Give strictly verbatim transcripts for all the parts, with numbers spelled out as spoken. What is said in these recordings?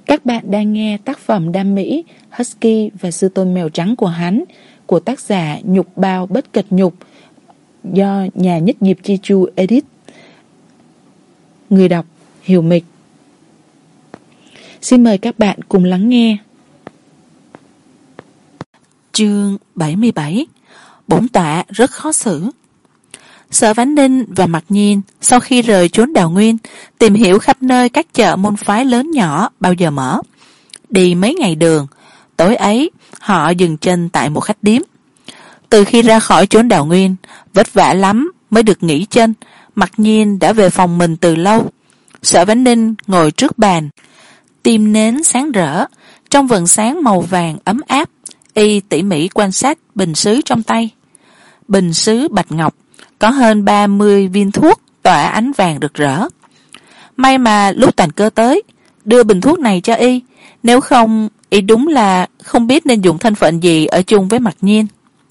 Các bạn đang nghe tác phẩm đam mỹ Husky và sư tôn mèo trắng của hắn của tác giả Nhục Bao Bất Kịch Nhục do nhà nhất nghiệp Chi Chu edit. Người đọc Hiểu Mịch. Xin mời các bạn cùng lắng nghe. Chương bảy mươi bảy. Bổn tọa rất khó xử. Sở Vãn Ninh và Mặc Nhiên sau khi rời chốn Đào Nguyên tìm hiểu khắp nơi các chợ môn phái lớn nhỏ bao giờ mở. Đi mấy ngày đường, tối ấy họ dừng chân tại một khách điếm. Từ khi ra khỏi chốn Đào Nguyên, vất vả lắm mới được nghỉ chân. Mặc Nhiên đã về phòng mình từ lâu. Sở Vãn Ninh ngồi trước bàn, tim nến sáng rỡ trong vầng sáng màu vàng ấm áp. Y tỉ mỉ quan sát bình sứ trong tay. Bình sứ bạch ngọc có hơn ba mươi viên thuốc tỏa ánh vàng rực rỡ. May mà lúc Toàn Cơ tới đưa bình thuốc này cho y, nếu không y đúng là không biết nên dùng thân phận gì ở chung với Mặc Nhiên.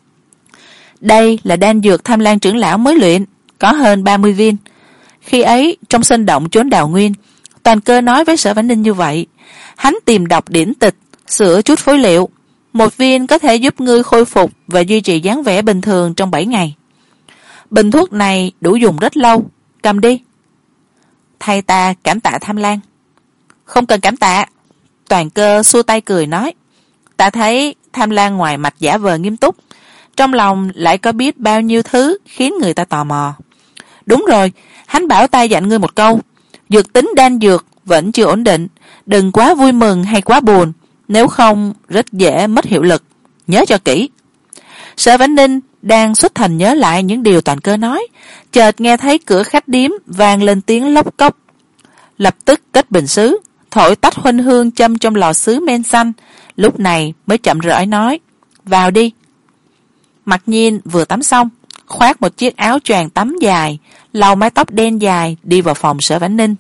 Đây là đan dược Tham Lang trưởng lão mới luyện, có hơn ba mươi viên. Khi ấy trong sân động chốn Đào Nguyên, Toàn Cơ nói với Sở Vãn Ninh như vậy. Hắn tìm đọc điển tịch, sửa chút phối liệu. Một viên có thể giúp ngươi khôi phục và duy trì dáng vẻ bình thường trong bảy ngày. Bình thuốc này đủ dùng rất lâu, cầm đi. Thay ta cảm tạ Tham Lang. Không cần cảm tạ. Toàn Cơ xua tay cười nói. Ta thấy Tham Lang ngoài mặt giả vờ nghiêm túc, trong lòng lại có biết bao nhiêu thứ khiến người ta tò mò. Đúng rồi, hắn bảo ta dặn ngươi một câu. Dược tính đan dược vẫn chưa ổn định, đừng quá vui mừng hay quá buồn, nếu không rất dễ mất hiệu lực. Nhớ cho kỹ. Sở Vãn Ninh đang xuất thần nhớ lại những điều Toàn Cơ nói, chợt nghe thấy cửa khách điếm vang lên tiếng lốc cốc. Lập tức cất bình sứ, thổi tách huân hương châm trong lò sứ men xanh, lúc này mới chậm rãi nói. Vào đi. Mặc Nhiên vừa tắm xong, khoác một chiếc áo choàng tắm dài, lau mái tóc đen dài, đi vào phòng Sở Vãn Ninh.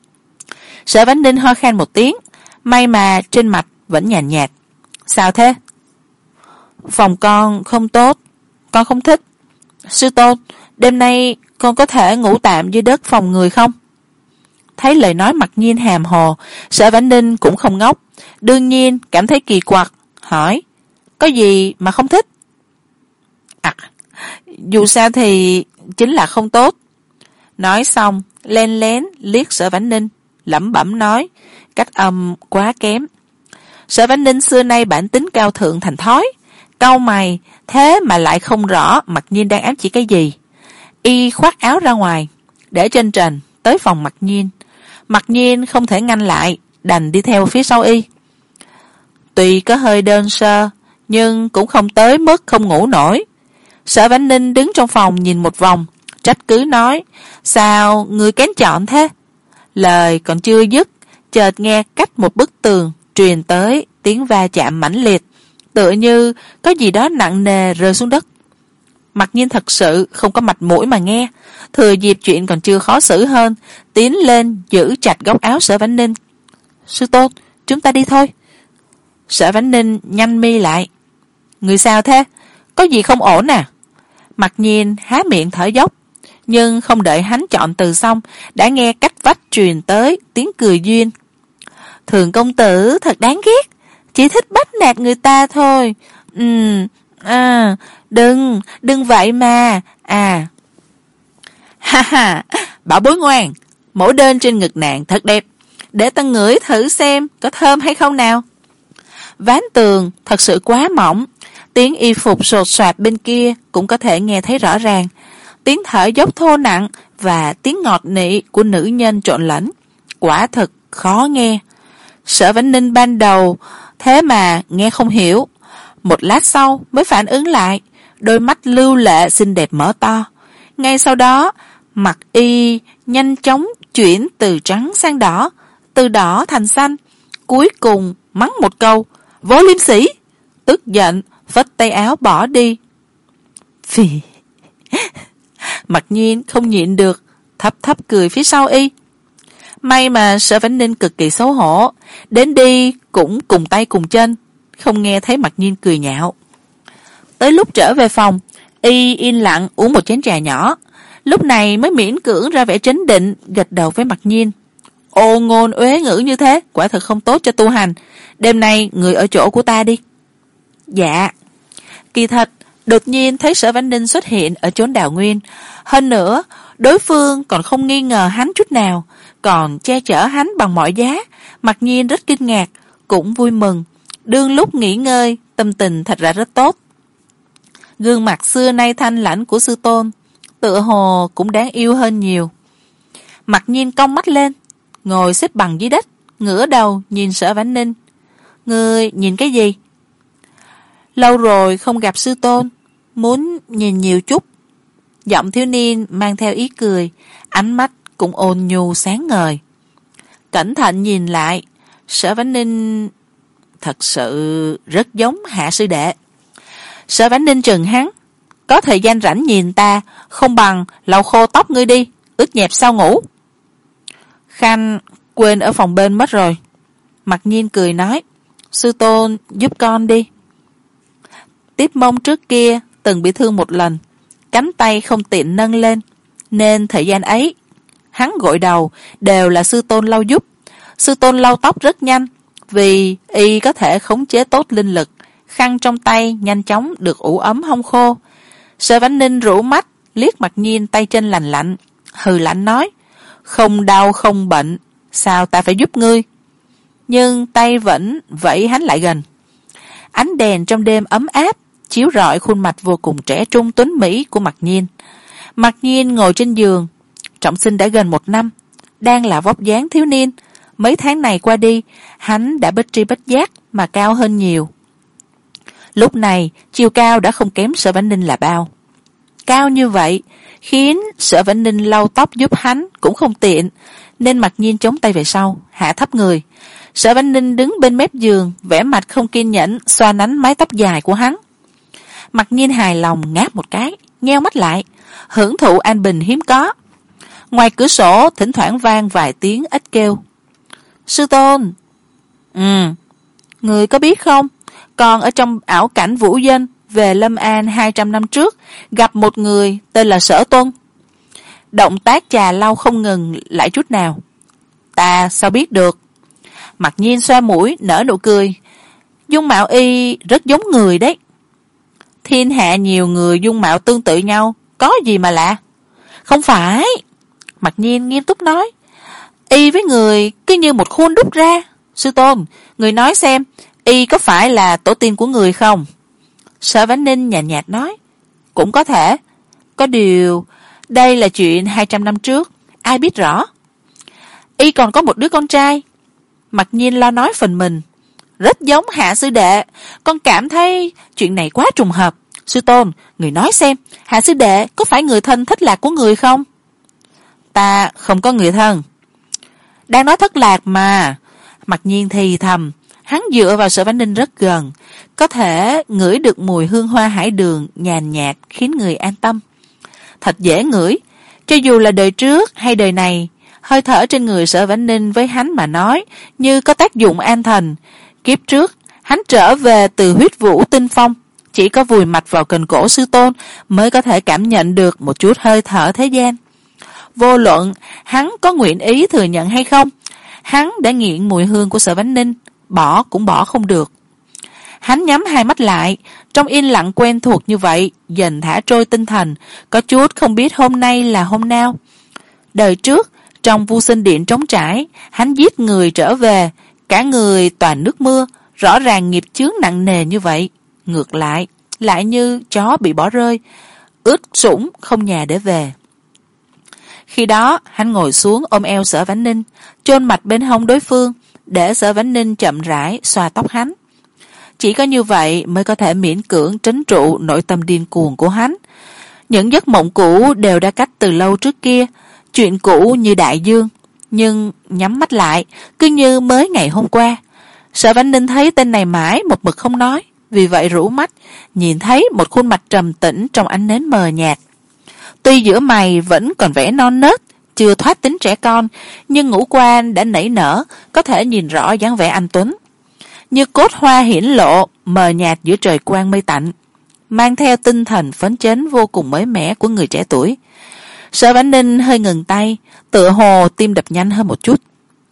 Sở Vãn Ninh ho khan một tiếng, may mà trên mặt vẫn nhàn nhạt, nhạt. Sao thế? Phòng con không tốt, con không thích. Sư tôn, đêm nay con có thể ngủ tạm dưới đất phòng người không? Thấy lời nói Mặc Nhiên hàm hồ, Sở Vãn Ninh cũng không ngốc, đương nhiên cảm thấy kỳ quặc, hỏi, có gì mà không thích? À, dù sao thì chính là không tốt. Nói xong, len lén liếc Sở Vãn Ninh, lẩm bẩm nói, cách âm quá kém. Sở Vãn Ninh xưa nay bản tính cao thượng thành thói, cau mày, thế mà lại không rõ Mặc Nhiên đang ám chỉ cái gì. Y khoác áo ra ngoài, để trên trần, tới phòng Mặc Nhiên. Mặc Nhiên không thể ngăn lại, đành đi theo phía sau y. Tuy có hơi đơn sơ, nhưng cũng không tới mức không ngủ nổi. Sở Vãn Ninh đứng trong phòng nhìn một vòng, trách cứ nói, sao người kén chọn thế? Lời còn chưa dứt, chợt nghe cách một bức tường truyền tới tiếng va chạm mãnh liệt, tựa như có gì đó nặng nề rơi xuống đất. Mặc Nhiên thật sự không có mặt mũi mà nghe, thừa dịp chuyện còn chưa khó xử hơn, tiến lên giữ chặt góc áo Sở Vãn Ninh. Sư tôn, chúng ta đi thôi. Sở Vãn Ninh nhăn mi lại. Người sao thế? Có gì không ổn à? Mặc Nhiên há miệng thở dốc, nhưng không đợi hắn chọn từ xong, đã nghe cách vách truyền tới tiếng cười duyên. Thường công tử thật đáng ghét, chỉ thích bắt nạt người ta thôi. Ừ, à, đừng, đừng vậy mà, à. Ha ha, bảo bối ngoan, mẫu đơn trên ngực nàng thật đẹp, để ta ngửi thử xem có thơm hay không nào. Ván tường thật sự quá mỏng, tiếng y phục sột soạt bên kia cũng có thể nghe thấy rõ ràng, tiếng thở dốc thô nặng và tiếng ngọt nị của nữ nhân trộn lẫn, quả thật khó nghe. Sở Vãn Ninh ban đầu thế mà nghe không hiểu, một lát sau mới phản ứng lại, đôi mắt lưu lệ xinh đẹp mở to. Ngay sau đó, mặt y nhanh chóng chuyển từ trắng sang đỏ, từ đỏ thành xanh, cuối cùng mắng một câu, vô liêm sỉ, tức giận phất tay áo bỏ đi. Phì. Mặc Nhiên không nhịn được, thấp thấp cười phía sau y. May mà Sở Vãn Ninh cực kỳ xấu hổ, đến đi cũng cùng tay cùng chân, không nghe thấy Mặc Nhiên cười nhạo. Tới lúc trở về phòng, y yên lặng uống một chén trà nhỏ, lúc này mới miễn cưỡng ra vẻ trấn định, gật đầu với Mặc Nhiên. Ô ngôn uế ngữ như thế quả thật không tốt cho tu hành. Đêm nay người ở chỗ của ta đi. Dạ. Kỳ thật đột nhiên thấy Sở Vãn Ninh xuất hiện ở chốn Đào Nguyên, hơn nữa đối phương còn không nghi ngờ hắn chút nào, còn che chở hắn bằng mọi giá. Mặc nhiên rất kinh ngạc, cũng vui mừng. Đương lúc nghỉ ngơi, tâm tình thật ra rất tốt. Gương mặt xưa nay thanh lãnh của sư tôn tựa hồ cũng đáng yêu hơn nhiều. Mặc nhiên cong mắt lên, ngồi xếp bằng dưới đất, ngửa đầu nhìn Sở Vãn Ninh. Ngươi nhìn cái gì? Lâu rồi không gặp sư tôn, muốn nhìn nhiều chút. Giọng thiếu niên mang theo ý cười, ánh mắt cũng ôn nhu sáng ngời. Cẩn thận nhìn lại, Sở Vãn Ninh thật sự rất giống Hạ sư đệ. Sở Vãn Ninh trừng hắn, có thời gian rảnh nhìn ta, không bằng lau khô tóc ngươi đi, ướt nhẹp sao ngủ. Khanh quên ở phòng bên mất rồi. Mặc nhiên cười nói, sư tôn giúp con đi. Tiếp mông trước kia từng bị thương một lần, cánh tay không tiện nâng lên, nên thời gian ấy hắn gội đầu đều là sư tôn lau giúp. Sư tôn lau tóc rất nhanh, vì y có thể khống chế tốt linh lực, khăn trong tay nhanh chóng được ủ ấm hong khô. Sở Vãn Ninh rũ mắt liếc Mặc nhiên tay chân lành lạnh, hừ lạnh nói, không đau không bệnh, sao ta phải giúp ngươi? Nhưng tay vẫn vẫy hắn lại gần. Ánh đèn trong đêm ấm áp chiếu rọi khuôn mặt vô cùng trẻ trung tuấn mỹ của Mặc nhiên. Mặc nhiên ngồi trên giường, trọng sinh đã gần một năm, đang là vóc dáng thiếu niên. Mấy tháng này qua đi, hắn đã bất tri bất giác mà cao hơn nhiều. Lúc này chiều cao đã không kém Sở Vãn Ninh là bao. Cao như vậy khiến Sở Vãn Ninh lau tóc giúp hắn cũng không tiện, nên Mặc nhiên chống tay về sau, hạ thấp người. Sở Vãn Ninh đứng bên mép giường, vẻ mặt không kiên nhẫn xoa nắn mái tóc dài của hắn. Mặc nhiên hài lòng ngáp một cái, nheo mắt lại, hưởng thụ an bình hiếm có. Ngoài cửa sổ thỉnh thoảng vang vài tiếng ếch kêu. Sư tôn. Ừ, người có biết không, còn ở trong ảo cảnh Vũ Dân về Lâm An hai trăm năm trước gặp một người tên là Sở Tuân. Động tác trà lau không ngừng lại chút nào. Ta sao biết được? Mặc nhiên xoa mũi nở nụ cười. Dung mạo y rất giống người đấy. Thiên hạ nhiều người dung mạo tương tự nhau, có gì mà lạ? Không phải. Mặc nhiên nghiêm túc nói, y với người cứ như một khuôn đúc ra. Sư tôn, người nói xem, y có phải là tổ tiên của người không? Sở Vãn Ninh nhạt nhạt nói, cũng có thể. Có điều đây là chuyện hai trăm năm trước, ai biết rõ. Y còn có một đứa con trai. Mặc nhiên lo nói phần mình, rất giống Hạ sư đệ. Con cảm thấy chuyện này quá trùng hợp. Sư tôn, người nói xem, Hạ sư đệ có phải người thân thất lạc của người không? Ta không có người thân. Đang nói thất lạc mà. Mặc nhiên thì thầm, hắn dựa vào Sở Vãn Ninh rất gần, có thể ngửi được mùi hương hoa hải đường nhàn nhạt khiến người an tâm. Thật dễ ngửi, cho dù là đời trước hay đời này, hơi thở trên người Sở Vãn Ninh với hắn mà nói như có tác dụng an thần. Kiếp trước hắn trở về từ huyết vũ tinh phong, chỉ có vùi mặt vào cần cổ sư tôn mới có thể cảm nhận được một chút hơi thở thế gian. Vô luận hắn có nguyện ý thừa nhận hay không, hắn đã nghiện mùi hương của Sở Vãn Ninh, bỏ cũng bỏ không được. Hắn nhắm hai mắt lại, trong yên lặng quen thuộc như vậy dần thả trôi tinh thần, có chút không biết hôm nay là hôm nào. Đời trước trong Vu Sinh Điện trống trải, hắn giết người trở về, cả người toàn nước mưa, rõ ràng nghiệp chướng nặng nề như vậy. Ngược lại lại như chó bị bỏ rơi, ướt sũng không nhà để về. Khi đó hắn ngồi xuống ôm eo Sở Vãn Ninh, chôn mặt bên hông đối phương, để Sở Vãn Ninh chậm rãi xoa tóc hắn. Chỉ có như vậy mới có thể miễn cưỡng trấn trụ nội tâm điên cuồng của hắn. Những giấc mộng cũ đều đã cách từ lâu trước kia, chuyện cũ như đại dương, nhưng nhắm mắt lại cứ như mới ngày hôm qua. Sở Vãn Ninh thấy tên này mãi một mực không nói, vì vậy rũ mắt nhìn thấy một khuôn mặt trầm tĩnh trong ánh nến mờ nhạt. Tuy giữa mày vẫn còn vẻ non nớt, chưa thoát tính trẻ con, nhưng ngũ quan đã nảy nở, có thể nhìn rõ dáng vẻ anh tuấn. Như cốt hoa hiển lộ, mờ nhạt giữa trời quang mây tạnh, mang theo tinh thần phấn chấn vô cùng mới mẻ của người trẻ tuổi. Sở Vãn Ninh hơi ngừng tay, tựa hồ tim đập nhanh hơn một chút.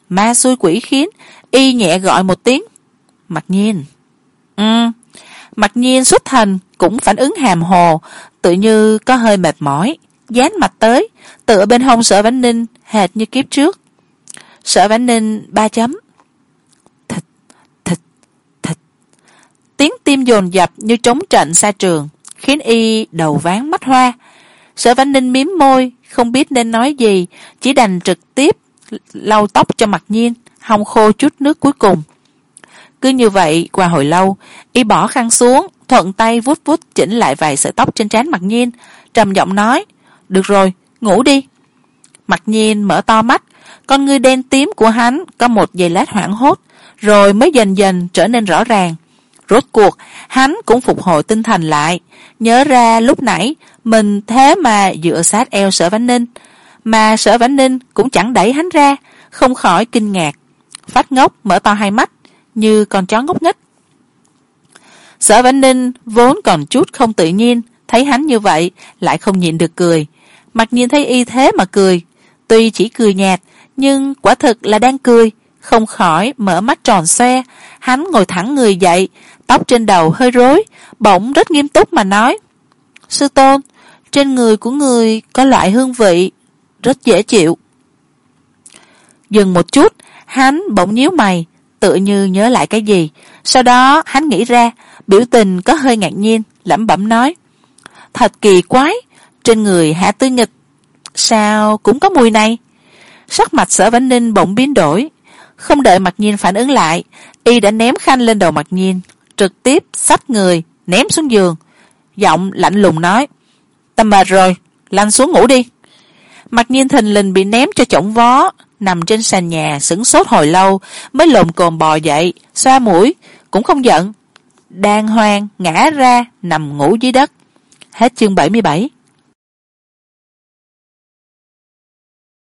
ma xui quỷ khiến, y nhẹ gọi một tiếng. Mặc Nhiên. Ừ. Mặc Nhiên xuất thần cũng phản ứng hàm hồ, tự như có hơi mệt mỏi, dán mặt tới, tựa bên hông Sở Vãn Ninh hệt như kiếp trước. Sở Vãn Ninh ba chấm. Thịt, thịt, thịt. Tiếng tim dồn dập như trống trận xa trường, khiến y đầu váng mắt hoa. Sở Vãn Ninh mím môi, không biết nên nói gì, chỉ đành trực tiếp lau tóc cho Mặc Nhiên, hong khô chút nước cuối cùng. Cứ như vậy qua hồi lâu, y bỏ khăn xuống, thuận tay vuốt vuốt chỉnh lại vài sợi tóc trên trán Mặc Nhiên, trầm giọng nói: được rồi, ngủ đi. Mặc Nhiên mở to mắt, con ngươi đen tím của hắn có một giây lát hoảng hốt, rồi mới dần dần trở nên rõ ràng. Rốt cuộc hắn cũng phục hồi tinh thần lại, nhớ ra lúc nãy mình thế mà dựa sát eo Sở Vãn Ninh, mà Sở Vãn Ninh cũng chẳng đẩy hắn ra, không khỏi kinh ngạc, phát ngốc mở to hai mắt như con chó ngốc nghếch. Sở Vãn Ninh vốn còn chút không tự nhiên, thấy hắn như vậy lại không nhịn được cười. Mặc Nhiên thấy y thế mà cười, tuy chỉ cười nhạt nhưng quả thực là đang cười, không khỏi mở mắt tròn xoe. Hắn ngồi thẳng người dậy, tóc trên đầu hơi rối, bỗng rất nghiêm túc mà nói: sư tôn, trên người của người có loại hương vị rất dễ chịu. Dừng một chút, hắn bỗng nhíu mày, tựa như nhớ lại cái gì. Sau đó hắn nghĩ ra, biểu tình có hơi ngạc nhiên, lẩm bẩm nói: thật kỳ quái, trên người Hạ Tư Nghịch sao cũng có mùi này. Sắc mặt Sở Vãn Ninh bỗng biến đổi, không đợi Mặc Nhiên phản ứng lại, y đã ném khăn lên đầu Mặc Nhiên, trực tiếp xách người ném xuống giường, giọng lạnh lùng nói: ta mệt rồi, lăn xuống ngủ đi. Mặc Nhiên thình lình bị ném cho chổng vó, nằm trên sàn nhà sửng sốt hồi lâu, mới lồm cồm bò dậy, xoa mũi, cũng không giận, đàng hoàng ngã ra nằm ngủ dưới đất. Hết chương bảy mươi bảy.